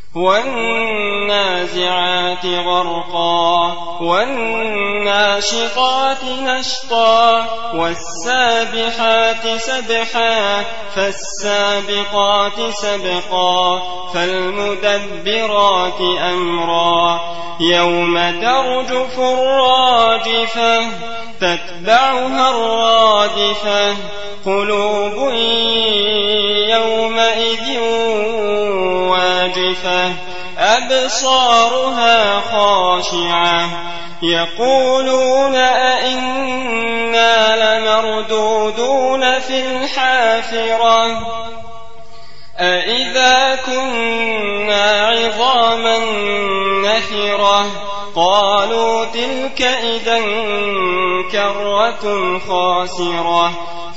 والنازعات غرقا والناشطات نشطا والسابحات سبحا فالسابقات سبقا فالمدبرات أمرا يوم ترجف الراجفة تتبعها الرادفة قلوب يومئذ واجفة أبصارها خاشعة يقولون أئنا لمردودون في الحافرة أئذا كنا عظاما نخرة قالوا تلك إذا كرة خاسرة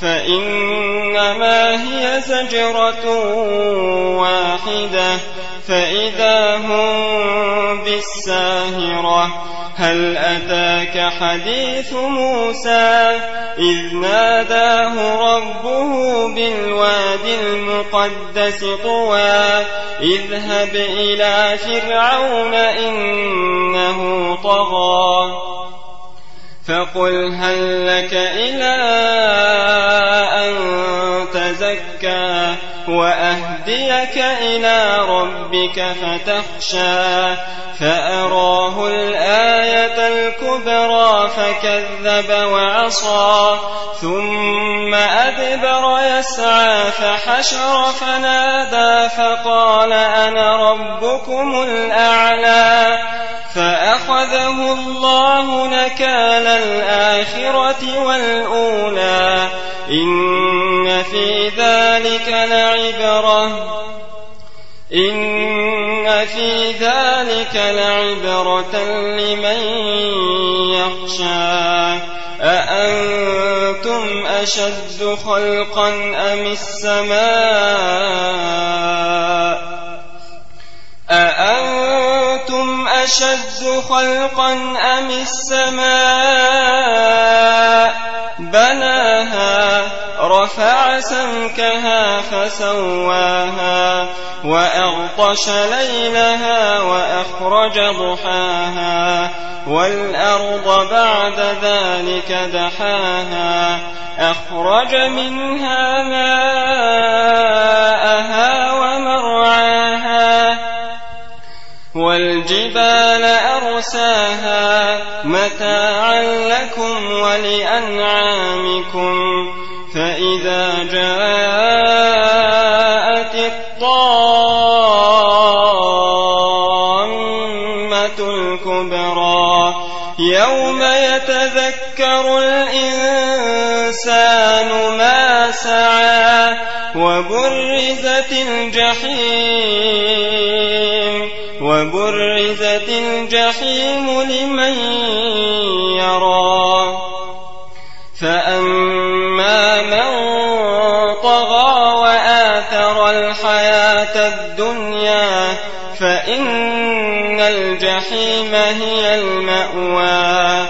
فإنما هي زجرة واحدة فإذا هم بالساهرة هل أتاك حديث موسى إذ ناداه ربه بالواد المقدس طوى اذهب إلى فرعون إنه طغى فقل هل لك إلى أن تزكى وأهديك إلى ربك فتخشى فأراه الآية الكبرى فكذب وعصى ثم أدبر يسعى فحشر فنادى فقال أنا ربكم الأعلى فأخذه الله نكال الآخرة والأولى إن في ذلك لعبرة لمن يخشى أأنتم أشد خلقا أم السماء أأنتم أشد خلقا أم السماء بناها رفع سمكها فسواها وأغطش ليلها وأخرج ضحاها والأرض بعد ذلك دحاها أخرج منها ماءها ومرعاها والجبال أرساها متاعا لكم ولأنعامكم فإذا جاءت الطامة الكبرى يوم يتذكر الإنسان ما سعى وبرزت الجحيم لمن يرى فأما من طغى وآثر الحياة الدنيا فإن الجحيم هي المأوى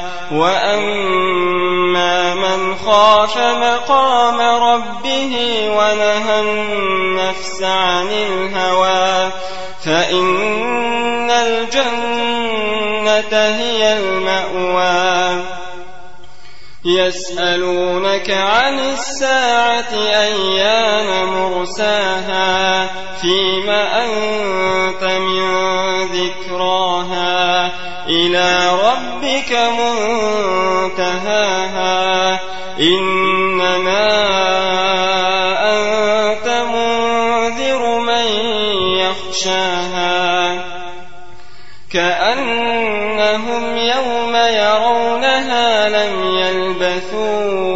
وأما من خاف مقام ربه ونهى النفس عن الهوى فإن الجنة هي المأوى يسألونك عن الساعة أيان مرساها فيم أنت من ذكراها إلى ربك منتهاها إنما أنت منذر من يخشاها كأنهم يوم يرونها لم يلبثوا